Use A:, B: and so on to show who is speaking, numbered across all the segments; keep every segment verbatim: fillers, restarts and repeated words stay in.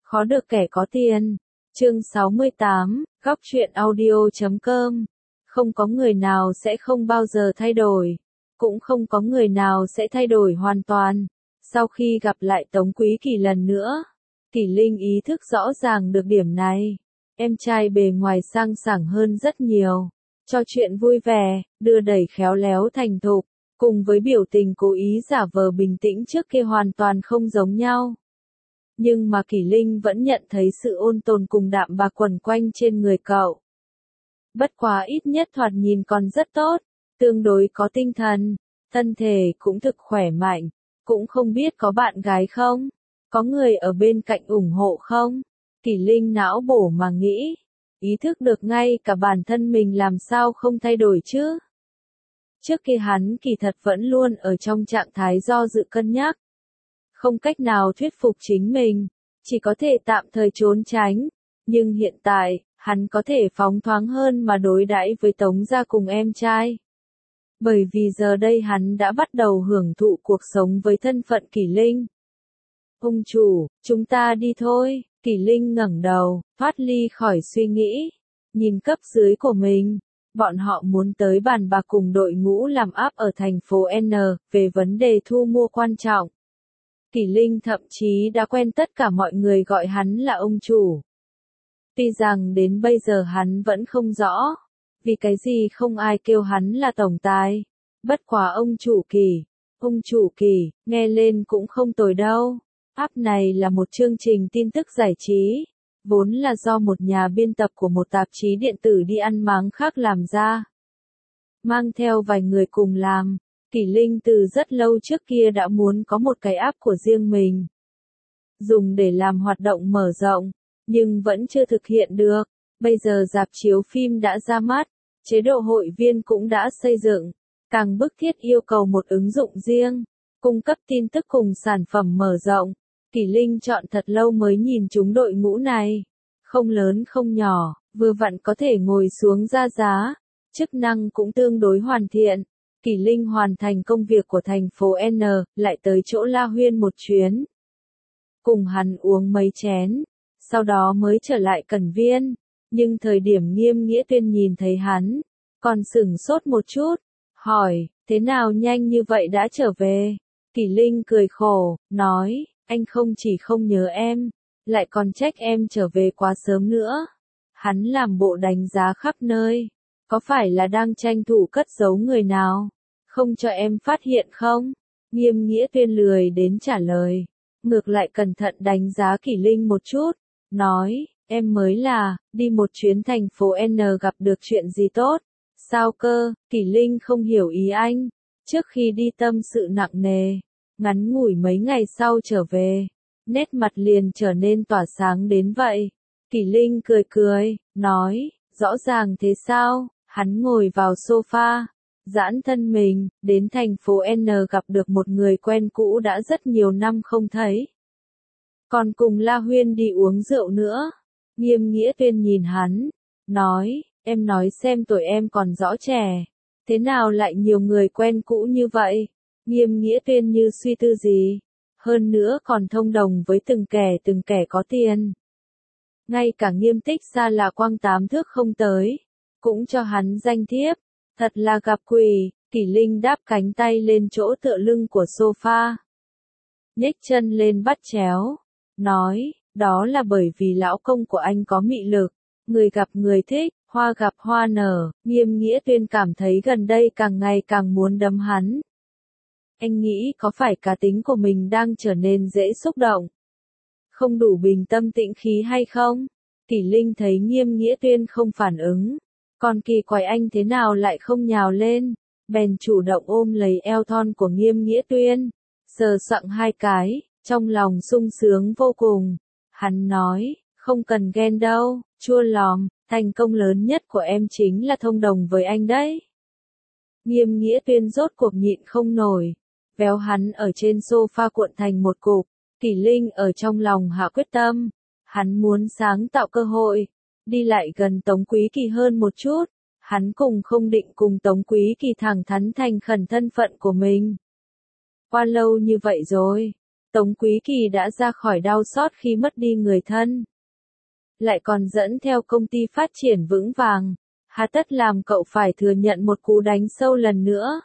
A: Khó được kẻ có tiền. Chương sáu mươi tám, góc truyện audio chấm com. Không có người nào sẽ không bao giờ thay đổi. Cũng không có người nào sẽ thay đổi hoàn toàn. Sau khi gặp lại Tống Quý Kỳ lần nữa, Kỷ Linh ý thức rõ ràng được điểm này. Em trai bề ngoài sang sảng hơn rất nhiều. Cho chuyện vui vẻ, đưa đẩy khéo léo thành thục, cùng với biểu tình cố ý giả vờ bình tĩnh trước kia hoàn toàn không giống nhau. Nhưng mà Kỷ Linh vẫn nhận thấy sự ôn tồn cùng đạm bạc quẩn quanh trên người cậu. Bất quá ít nhất thoạt nhìn còn rất tốt, tương đối có tinh thần, thân thể cũng thực khỏe mạnh, cũng không biết có bạn gái không, có người ở bên cạnh ủng hộ không. Kỷ Linh não bổ mà nghĩ, ý thức được ngay cả bản thân mình làm sao không thay đổi chứ. Trước kia hắn kỳ thật vẫn luôn ở trong trạng thái do dự cân nhắc. Không cách nào thuyết phục chính mình, chỉ có thể tạm thời trốn tránh, nhưng hiện tại, hắn có thể phóng thoáng hơn mà đối đãi với Tống gia cùng em trai. Bởi vì giờ đây hắn đã bắt đầu hưởng thụ cuộc sống với thân phận Kỷ Linh. Ông chủ, chúng ta đi thôi. Kỷ Linh ngẩng đầu, thoát ly khỏi suy nghĩ, nhìn cấp dưới của mình. Bọn họ muốn tới bàn bạc cùng đội ngũ làm áp ở thành phố N, về vấn đề thu mua quan trọng. Kỷ Linh thậm chí đã quen tất cả mọi người gọi hắn là ông chủ. Tuy rằng đến bây giờ hắn vẫn không rõ, vì cái gì không ai kêu hắn là tổng tài. Bất quá ông chủ Kỷ, ông chủ Kỷ, nghe lên cũng không tồi đâu. App này là một chương trình tin tức giải trí, vốn là do một nhà biên tập của một tạp chí điện tử đi ăn máng khác làm ra. Mang theo vài người cùng làm, Kỷ Linh từ rất lâu trước kia đã muốn có một cái app của riêng mình. Dùng để làm hoạt động mở rộng, nhưng vẫn chưa thực hiện được. Bây giờ rạp chiếu phim đã ra mắt, chế độ hội viên cũng đã xây dựng, càng bức thiết yêu cầu một ứng dụng riêng, cung cấp tin tức cùng sản phẩm mở rộng. Kỷ Linh chọn thật lâu mới nhìn trúng đội ngũ này. Không lớn không nhỏ, vừa vặn có thể ngồi xuống ra giá, chức năng cũng tương đối hoàn thiện. Kỷ Linh hoàn thành công việc của thành phố N, lại tới chỗ La Huyên một chuyến. Cùng hắn uống mấy chén, sau đó mới trở lại Cẩn Viên. Nhưng thời điểm Nghiêm Nghĩa Tuyên nhìn thấy hắn, còn sửng sốt một chút, hỏi, thế nào nhanh như vậy đã trở về? Kỷ Linh cười khổ, nói, anh không chỉ không nhớ em, lại còn trách em trở về quá sớm nữa. Hắn làm bộ đánh giá khắp nơi, có phải là đang tranh thủ cất giấu người nào, không cho em phát hiện không? Nghiêm Nghĩa Tuyên lười đến trả lời, ngược lại cẩn thận đánh giá Kỷ Linh một chút, nói, em mới là, đi một chuyến thành phố N gặp được chuyện gì tốt, sao cơ? Kỷ Linh không hiểu ý anh, trước khi đi tâm sự nặng nề, ngắn ngủi mấy ngày sau trở về, nét mặt liền trở nên tỏa sáng đến vậy. Kỷ Linh cười cười, nói, rõ ràng thế sao? Hắn ngồi vào sofa, giãn thân mình, đến thành phố N gặp được một người quen cũ đã rất nhiều năm không thấy. Còn cùng La Huyên đi uống rượu nữa. Nghiêm Nghĩa Tuyên nhìn hắn, nói, em nói xem tuổi em còn rõ trẻ, thế nào lại nhiều người quen cũ như vậy? Nghiêm Nghĩa Tuyên như suy tư gì, hơn nữa còn thông đồng với từng kẻ từng kẻ có tiền. Ngay cả Nghiêm Tích Xa là quang tám thước không tới, cũng cho hắn danh thiếp, thật là gặp quỷ. Kỷ Linh đáp cánh tay lên chỗ tựa lưng của sofa, nhếch chân lên bắt chéo, nói, đó là bởi vì lão công của anh có mị lực, người gặp người thích, hoa gặp hoa nở. Nghiêm Nghĩa Tuyên cảm thấy gần đây càng ngày càng muốn đấm hắn. Anh nghĩ có phải cá tính của mình đang trở nên dễ xúc động, không đủ bình tâm tĩnh khí hay không? Kỷ Linh thấy Nghiêm Nghĩa Tuyên không phản ứng, còn kỳ quái anh thế nào lại không nhào lên, bèn chủ động ôm lấy eo thon của Nghiêm Nghĩa Tuyên, sờ soạng hai cái, trong lòng sung sướng vô cùng. Hắn nói, không cần ghen đâu, chua lòm, thành công lớn nhất của em chính là thông đồng với anh đấy. Nghiêm Nghĩa Tuyên rốt cuộc nhịn không nổi, véo hắn ở trên sofa cuộn thành một cục. Kỷ Linh ở trong lòng hạ quyết tâm, hắn muốn sáng tạo cơ hội, đi lại gần Tống Quý Kỳ hơn một chút. Hắn cùng không định cùng Tống Quý Kỳ thẳng thắn thành khẩn thân phận của mình. Qua lâu như vậy rồi, Tống Quý Kỳ đã ra khỏi đau xót khi mất đi người thân. Lại còn dẫn theo công ty phát triển vững vàng, hà tất làm cậu phải thừa nhận một cú đánh sâu lần nữa.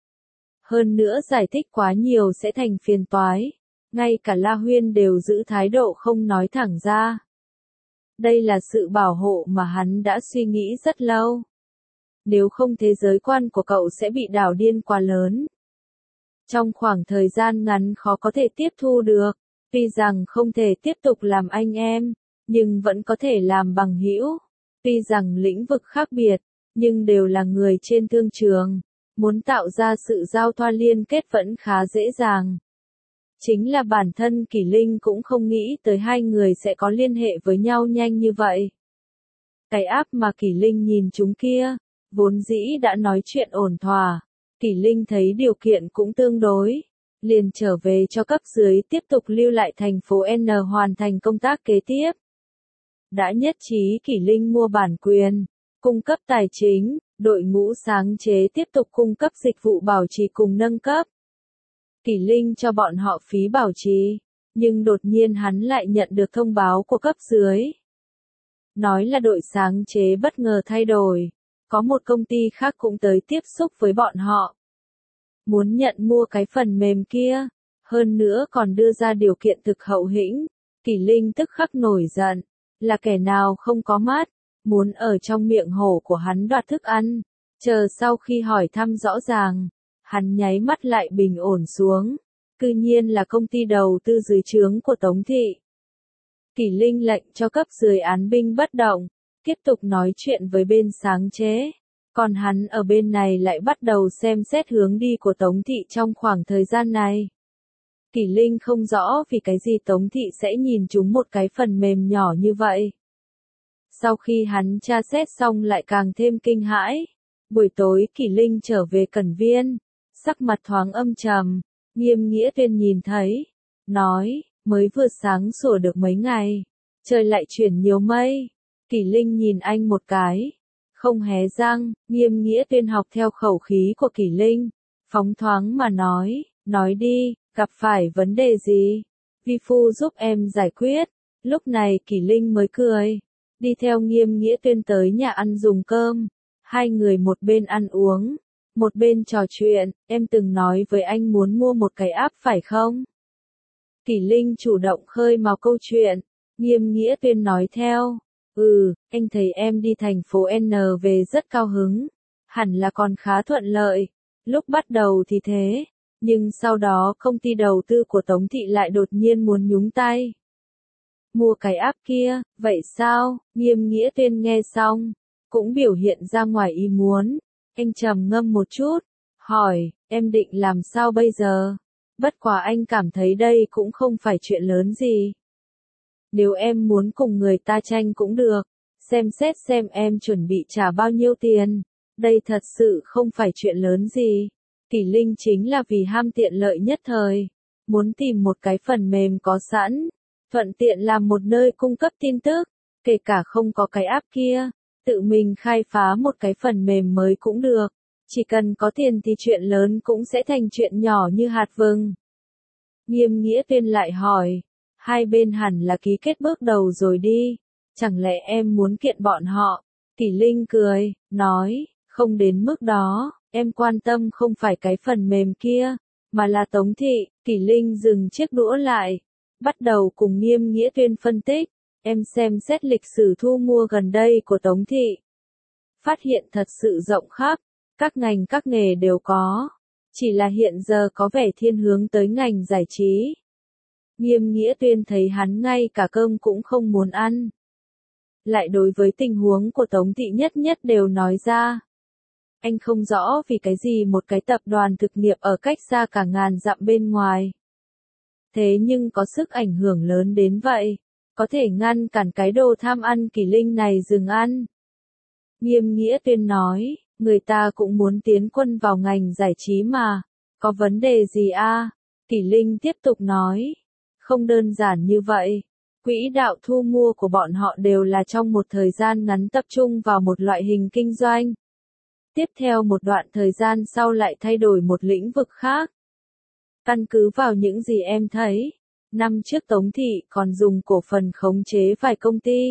A: Hơn nữa giải thích quá nhiều sẽ thành phiền toái. Ngay cả La Huyên đều giữ thái độ không nói thẳng ra. Đây là sự bảo hộ mà hắn đã suy nghĩ rất lâu. Nếu không thế giới quan của cậu sẽ bị đảo điên quá lớn. Trong khoảng thời gian ngắn khó có thể tiếp thu được. Tuy rằng không thể tiếp tục làm anh em, nhưng vẫn có thể làm bằng hữu. Tuy rằng lĩnh vực khác biệt, nhưng đều là người trên thương trường. Muốn tạo ra sự giao thoa liên kết vẫn khá dễ dàng. Chính là bản thân Kỷ Linh cũng không nghĩ tới hai người sẽ có liên hệ với nhau nhanh như vậy. Cái áp mà Kỷ Linh nhìn chúng kia, vốn dĩ đã nói chuyện ổn thỏa. Kỷ Linh thấy điều kiện cũng tương đối, liền trở về cho cấp dưới tiếp tục lưu lại thành phố N hoàn thành công tác kế tiếp. Đã nhất trí Kỷ Linh mua bản quyền, cung cấp tài chính, đội ngũ sáng chế tiếp tục cung cấp dịch vụ bảo trì cùng nâng cấp. Kỷ Linh cho bọn họ phí bảo trì, nhưng đột nhiên hắn lại nhận được thông báo của cấp dưới. Nói là đội sáng chế bất ngờ thay đổi, có một công ty khác cũng tới tiếp xúc với bọn họ. Muốn nhận mua cái phần mềm kia, hơn nữa còn đưa ra điều kiện thực hậu hĩnh. Kỷ Linh tức khắc nổi giận, là kẻ nào không có mắt, muốn ở trong miệng hổ của hắn đoạt thức ăn. Chờ sau khi hỏi thăm rõ ràng, hắn nháy mắt lại bình ổn xuống. Cư nhiên là công ty đầu tư dưới trướng của Tống Thị. Kỷ Linh lệnh cho cấp dưới án binh bất động, tiếp tục nói chuyện với bên sáng chế. Còn hắn ở bên này lại bắt đầu xem xét hướng đi của Tống Thị trong khoảng thời gian này. Kỷ Linh không rõ vì cái gì Tống Thị sẽ nhìn chúng một cái phần mềm nhỏ như vậy. Sau khi hắn tra xét xong lại càng thêm kinh hãi. Buổi tối Kỷ Linh trở về Cẩn Viên, sắc mặt thoáng âm trầm, Nghiêm Nghĩa Tuyên nhìn thấy, nói, mới vừa sáng sủa được mấy ngày, trời lại chuyển nhiều mây. Kỷ Linh nhìn anh một cái, không hé răng. Nghiêm Nghĩa Tuyên học theo khẩu khí của Kỷ Linh, phóng thoáng mà nói, nói đi, gặp phải vấn đề gì? Vi phu giúp em giải quyết. Lúc này Kỷ Linh mới cười, đi theo Nghiêm Nghĩa Tuyên tới nhà ăn dùng cơm. Hai người một bên ăn uống, một bên trò chuyện. Em từng nói với anh muốn mua một cái app phải không? Kỷ Linh chủ động khơi mào câu chuyện. Nghiêm Nghĩa Tuyên nói theo, ừ, anh thấy em đi thành phố N về rất cao hứng, hẳn là còn khá thuận lợi. Lúc bắt đầu thì thế, nhưng sau đó công ty đầu tư của Tống Thị lại đột nhiên muốn nhúng tay. Mua cái app kia, vậy sao? Nghiêm Nghĩa Tuyên nghe xong, cũng biểu hiện ra ngoài ý muốn. Anh trầm ngâm một chút, hỏi, em định làm sao bây giờ? Bất quá anh cảm thấy đây cũng không phải chuyện lớn gì. Nếu em muốn cùng người ta tranh cũng được, xem xét xem em chuẩn bị trả bao nhiêu tiền. Đây thật sự không phải chuyện lớn gì. Kỷ Linh chính là vì ham tiện lợi nhất thời, muốn tìm một cái phần mềm có sẵn, thuận tiện làm một nơi cung cấp tin tức, kể cả không có cái app kia, tự mình khai phá một cái phần mềm mới cũng được. Chỉ cần có tiền thì chuyện lớn cũng sẽ thành chuyện nhỏ như hạt vừng. Nghiêm Nghĩa Tuyên lại hỏi, hai bên hẳn là ký kết bước đầu rồi đi, chẳng lẽ em muốn kiện bọn họ? Kỷ Linh cười, nói, không đến mức đó, em quan tâm không phải cái phần mềm kia, mà là Tống Thị. Kỷ Linh dừng chiếc đũa lại, bắt đầu cùng Nghiêm Nghĩa Tuyên phân tích. Em xem xét lịch sử thu mua gần đây của Tống Thị, phát hiện thật sự rộng khắp, các ngành các nghề đều có, chỉ là hiện giờ có vẻ thiên hướng tới ngành giải trí. Nghiêm Nghĩa Tuyên thấy hắn ngay cả cơm cũng không muốn ăn, lại đối với tình huống của Tống Thị nhất nhất đều nói ra. Anh không rõ vì cái gì một cái tập đoàn thực nghiệp ở cách xa cả ngàn dặm bên ngoài, thế nhưng có sức ảnh hưởng lớn đến vậy, có thể ngăn cản cái đồ tham ăn Kỷ Linh này dừng ăn. Nghiêm Nghĩa Tuyên nói, người ta cũng muốn tiến quân vào ngành giải trí mà, có vấn đề gì a? Kỷ Linh tiếp tục nói, không đơn giản như vậy. Quỹ đạo thu mua của bọn họ đều là trong một thời gian ngắn tập trung vào một loại hình kinh doanh. Tiếp theo một đoạn thời gian sau lại thay đổi một lĩnh vực khác. Căn cứ vào những gì em thấy, Năm trước Tống Thị còn dùng cổ phần khống chế vài công ty.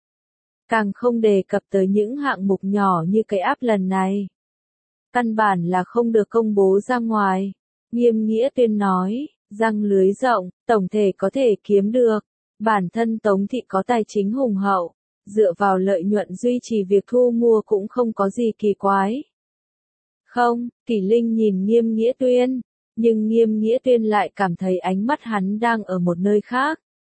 A: Càng không đề cập tới những hạng mục nhỏ như cái app lần này. Căn bản là không được công bố ra ngoài. Nghiêm Nghĩa Tuyên nói, răng lưới rộng, tổng thể có thể kiếm được. Bản thân Tống Thị có tài chính hùng hậu, dựa vào lợi nhuận duy trì việc thu mua cũng không có gì kỳ quái. Không, Kỷ Linh nhìn Nghiêm Nghĩa Tuyên, nhưng Nghiêm Nghĩa Tuyên lại cảm thấy ánh mắt hắn đang ở một nơi khác.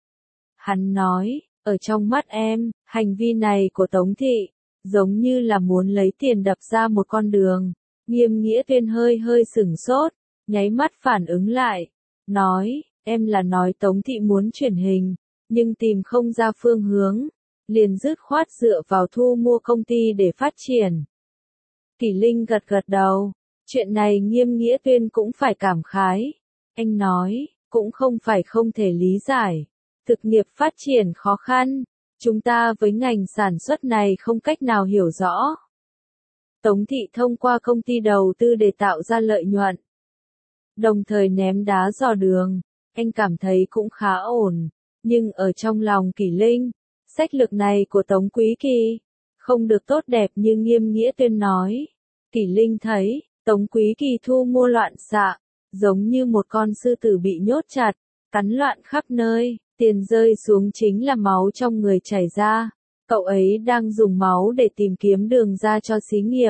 A: Hắn nói, ở trong mắt em, hành vi này của Tống Thị, giống như là muốn lấy tiền đập ra một con đường. Nghiêm Nghĩa Tuyên hơi hơi sửng sốt, nháy mắt phản ứng lại, nói, em là nói Tống Thị muốn chuyển hình, nhưng tìm không ra phương hướng, liền dứt khoát dựa vào thu mua công ty để phát triển. Kỷ Linh gật gật đầu, chuyện này Nghiêm Nghĩa Tuyên cũng phải cảm khái. Anh nói, cũng không phải không thể lý giải. Thực nghiệp phát triển khó khăn, chúng ta với ngành sản xuất này không cách nào hiểu rõ. Tống Thị thông qua công ty đầu tư để tạo ra lợi nhuận, đồng thời ném đá dò đường, anh cảm thấy cũng khá ổn. Nhưng ở trong lòng Kỷ Linh, sách lược này của Tống Quý Kỳ không được tốt đẹp như Nghiêm Nghĩa Tuyên nói. Kỷ Linh thấy, Tống Quý Kỳ thu mua loạn xạ, giống như một con sư tử bị nhốt chặt, cắn loạn khắp nơi, tiền rơi xuống chính là máu trong người chảy ra. Cậu ấy đang dùng máu để tìm kiếm đường ra cho xí nghiệp.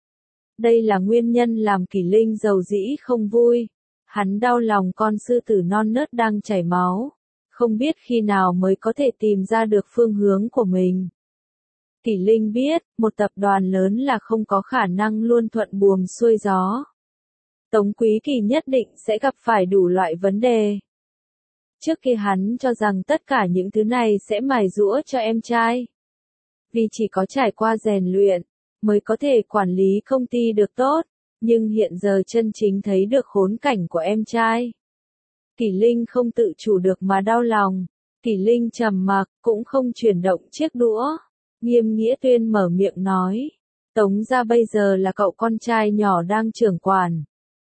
A: Đây là nguyên nhân làm Kỷ Linh dầu dĩ không vui. Hắn đau lòng con sư tử non nớt đang chảy máu, không biết khi nào mới có thể tìm ra được phương hướng của mình. Kỷ Linh biết, một tập đoàn lớn là không có khả năng luôn thuận buồm xuôi gió. Tống Quý Kỳ nhất định sẽ gặp phải đủ loại vấn đề. Trước kia hắn cho rằng tất cả những thứ này sẽ mài giũa cho em trai. Vì chỉ có trải qua rèn luyện, mới có thể quản lý công ty được tốt, nhưng hiện giờ chân chính thấy được khốn cảnh của em trai. Kỷ Linh không tự chủ được mà đau lòng. Kỷ Linh trầm mặc, cũng không chuyển động chiếc đũa. Nghiêm Nghĩa Tuyên mở miệng nói, Tống gia bây giờ là cậu con trai nhỏ đang trưởng quản.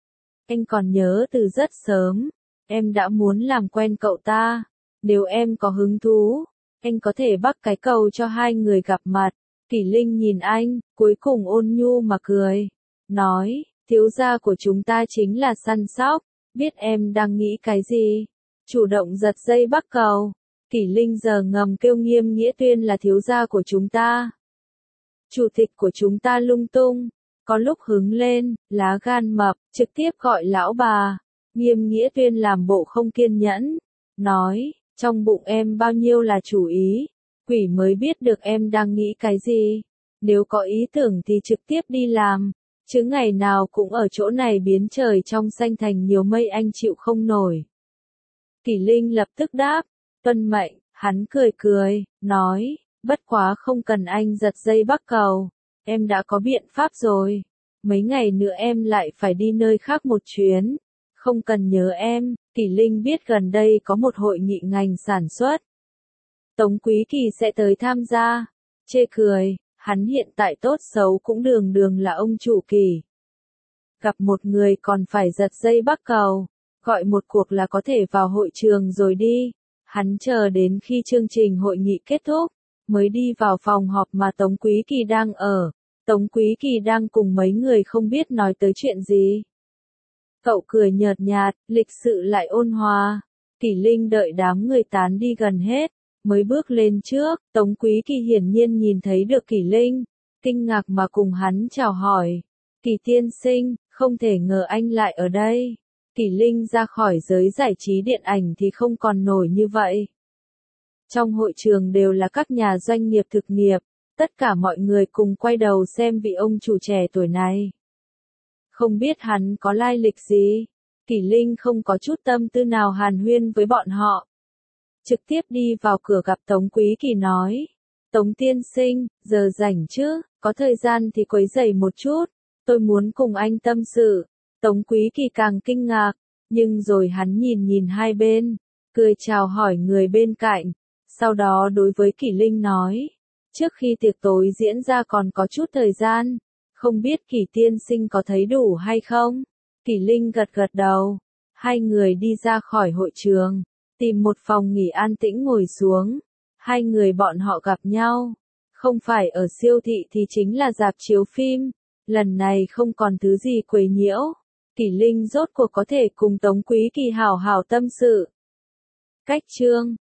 A: Anh còn nhớ từ rất sớm, em đã muốn làm quen cậu ta. Nếu em có hứng thú, anh có thể bắt cái cầu cho hai người gặp mặt. Kỷ Linh nhìn anh, cuối cùng ôn nhu mà cười. Nói, thiếu gia của chúng ta chính là săn sóc, biết em đang nghĩ cái gì. Chủ động giật dây bắt cầu. Kỷ Linh giờ ngầm kêu Nghiêm Nghĩa Tuyên là thiếu gia của chúng ta. Chủ tịch của chúng ta lung tung, có lúc hứng lên, lá gan mập, trực tiếp gọi lão bà. Nghiêm Nghĩa Tuyên làm bộ không kiên nhẫn, nói, trong bụng em bao nhiêu là chủ ý, quỷ mới biết được em đang nghĩ cái gì. Nếu có ý tưởng thì trực tiếp đi làm, chứ ngày nào cũng ở chỗ này biến trời trong xanh thành nhiều mây anh chịu không nổi. Kỷ Linh lập tức đáp, tuân mệnh. Hắn cười cười, nói, bất quá không cần anh giật dây bắt cầu, em đã có biện pháp rồi. Mấy ngày nữa em lại phải đi nơi khác một chuyến, không cần nhớ em. Kỷ Linh biết gần đây có một hội nghị ngành sản xuất. Tống Quý Kỳ sẽ tới tham gia. Chê cười, hắn hiện tại tốt xấu cũng đường đường là ông chủ Kỳ. Gặp một người còn phải giật dây bắt cầu, gọi một cuộc là có thể vào hội trường rồi đi. Hắn chờ đến khi chương trình hội nghị kết thúc, mới đi vào phòng họp mà Tống Quý Kỳ đang ở. Tống Quý Kỳ đang cùng mấy người không biết nói tới chuyện gì. Cậu cười nhợt nhạt, lịch sự lại ôn hòa. Kỷ Linh đợi đám người tán đi gần hết, mới bước lên trước. Tống Quý Kỳ hiển nhiên nhìn thấy được Kỷ Linh, kinh ngạc mà cùng hắn chào hỏi. Kỷ tiên sinh, không thể ngờ anh lại ở đây. Kỷ Linh ra khỏi giới giải trí điện ảnh thì không còn nổi như vậy. Trong hội trường đều là các nhà doanh nghiệp thực nghiệp, tất cả mọi người cùng quay đầu xem vị ông chủ trẻ tuổi này. Không biết hắn có lai lịch gì, Kỷ Linh không có chút tâm tư nào hàn huyên với bọn họ. Trực tiếp đi vào cửa gặp Tống Quý Kỳ nói, Tống tiên sinh, giờ rảnh chứ, có thời gian thì quấy rầy một chút, tôi muốn cùng anh tâm sự. Tống Quý Kỳ càng kinh ngạc, nhưng rồi hắn nhìn nhìn hai bên, cười chào hỏi người bên cạnh, sau đó đối với Kỷ Linh nói, trước khi tiệc tối diễn ra còn có chút thời gian, không biết Kỷ tiên sinh có thấy đủ hay không? Kỷ Linh gật gật đầu, hai người đi ra khỏi hội trường, tìm một phòng nghỉ an tĩnh ngồi xuống. Hai người bọn họ gặp nhau. Không phải ở siêu thị thì chính là rạp chiếu phim. Lần này không còn thứ gì quấy nhiễu. Kỷ Linh rốt cuộc có thể cùng Tống Quý Kỳ hảo hảo tâm sự. Cách chương